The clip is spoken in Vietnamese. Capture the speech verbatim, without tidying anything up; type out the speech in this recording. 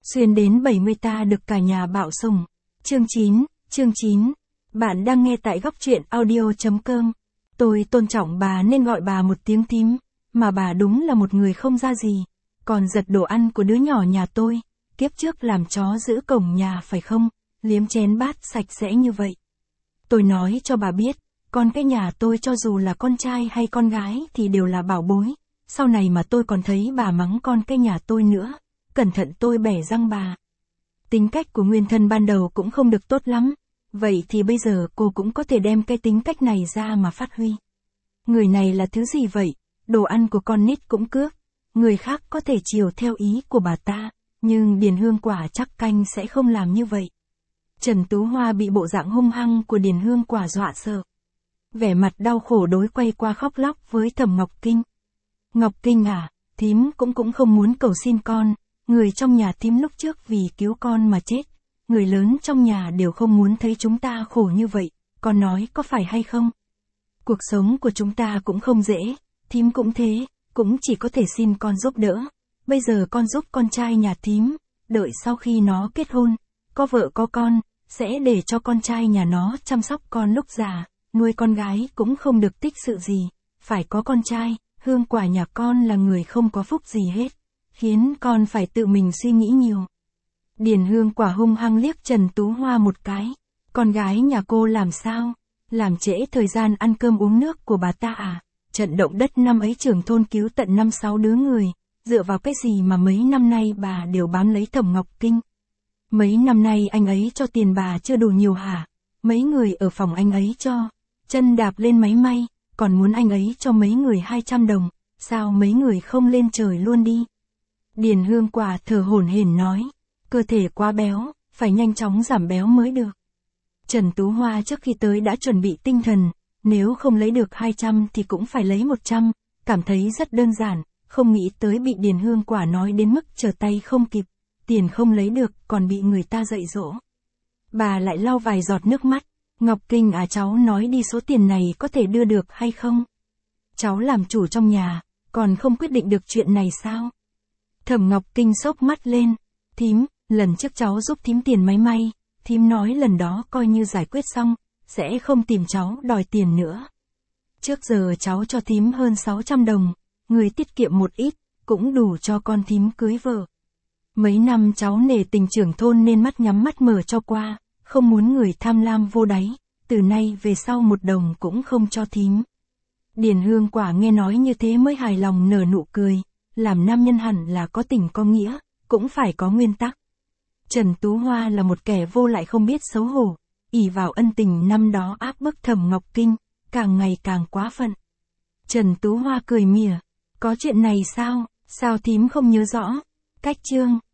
Xuyên đến bảy mươi ta được cả nhà bạo sủng. Chương chín, chương chín. Bạn đang nghe tại góc truyện audio chấm com. Tôi tôn trọng bà nên gọi bà một tiếng thím, mà bà đúng là một người không ra gì. Còn giật đồ ăn của đứa nhỏ nhà tôi, kiếp trước làm chó giữ cổng nhà phải không, liếm chén bát sạch sẽ như vậy. Tôi nói cho bà biết, con cái nhà tôi cho dù là con trai hay con gái thì đều là bảo bối. Sau này mà tôi còn thấy bà mắng con cái nhà tôi nữa, cẩn thận tôi bẻ răng bà. Tính cách của Nguyên Thân ban đầu cũng không được tốt lắm, vậy thì bây giờ cô cũng có thể đem cái tính cách này ra mà phát huy. Người này là thứ gì vậy? Đồ ăn của con nít cũng cướp. Người khác có thể chiều theo ý của bà ta, nhưng Điền Hương Quả chắc canh sẽ không làm như vậy. Trần Tú Hoa bị bộ dạng hung hăng của Điền Hương Quả dọa sợ. Vẻ mặt đau khổ đối quay qua khóc lóc với Thẩm Ngọc Kinh. Ngọc Kinh à, thím cũng cũng không muốn cầu xin con, người trong nhà thím lúc trước vì cứu con mà chết. Người lớn trong nhà đều không muốn thấy chúng ta khổ như vậy, con nói có phải hay không? Cuộc sống của chúng ta cũng không dễ, thím cũng thế, cũng chỉ có thể xin con giúp đỡ. Bây giờ con giúp con trai nhà thím, đợi sau khi nó kết hôn, có vợ có con, sẽ để cho con trai nhà nó chăm sóc con lúc già, nuôi con gái cũng không được tích sự gì, phải có con trai. Hương Quả nhà con là người không có phúc gì hết, khiến con phải tự mình suy nghĩ nhiều. Điền Hương Quả hung hăng liếc Trần Tú Hoa một cái. Con gái nhà cô làm sao? Làm trễ thời gian ăn cơm uống nước của bà ta à? Trận động đất năm ấy trưởng thôn cứu tận năm sáu đứa người, dựa vào cái gì mà mấy năm nay bà đều bám lấy Thẩm Ngọc Kinh? Mấy năm nay anh ấy cho tiền bà chưa đủ nhiều hả? Mấy người ở phòng anh ấy cho, chân đạp lên máy may, còn muốn anh ấy cho mấy người hai trăm đồng, sao mấy người không lên trời luôn đi? Điền Hương Quả thở hổn hển nói, cơ thể quá béo, phải nhanh chóng giảm béo mới được. Trần Tú Hoa trước khi tới đã chuẩn bị tinh thần, nếu không lấy được hai trăm thì cũng phải lấy một trăm, cảm thấy rất đơn giản, không nghĩ tới bị Điền Hương Quả nói đến mức trở tay không kịp, tiền không lấy được còn bị người ta dạy dỗ. Bà lại lau vài giọt nước mắt. Ngọc Kinh à, cháu nói đi, số tiền này có thể đưa được hay không? Cháu làm chủ trong nhà, còn không quyết định được chuyện này sao? Thẩm Ngọc Kinh sốc mắt lên. Thím, lần trước cháu giúp thím tiền máy may, thím nói lần đó coi như giải quyết xong, sẽ không tìm cháu đòi tiền nữa. Trước giờ cháu cho thím hơn sáu trăm đồng, người tiết kiệm một ít, cũng đủ cho con thím cưới vợ. Mấy năm cháu nể tình trưởng thôn nên mắt nhắm mắt mở cho qua, không muốn người tham lam vô đáy, từ nay về sau một đồng cũng không cho thím. Điền Hương Quả nghe nói như thế mới hài lòng nở nụ cười, làm nam nhân hẳn là có tình có nghĩa, cũng phải có nguyên tắc. Trần Tú Hoa là một kẻ vô lại không biết xấu hổ, ỷ vào ân tình năm đó áp bức Thẩm Ngọc Kinh, càng ngày càng quá phận. Trần Tú Hoa cười mỉa, có chuyện này sao, sao thím không nhớ rõ? Cách chương,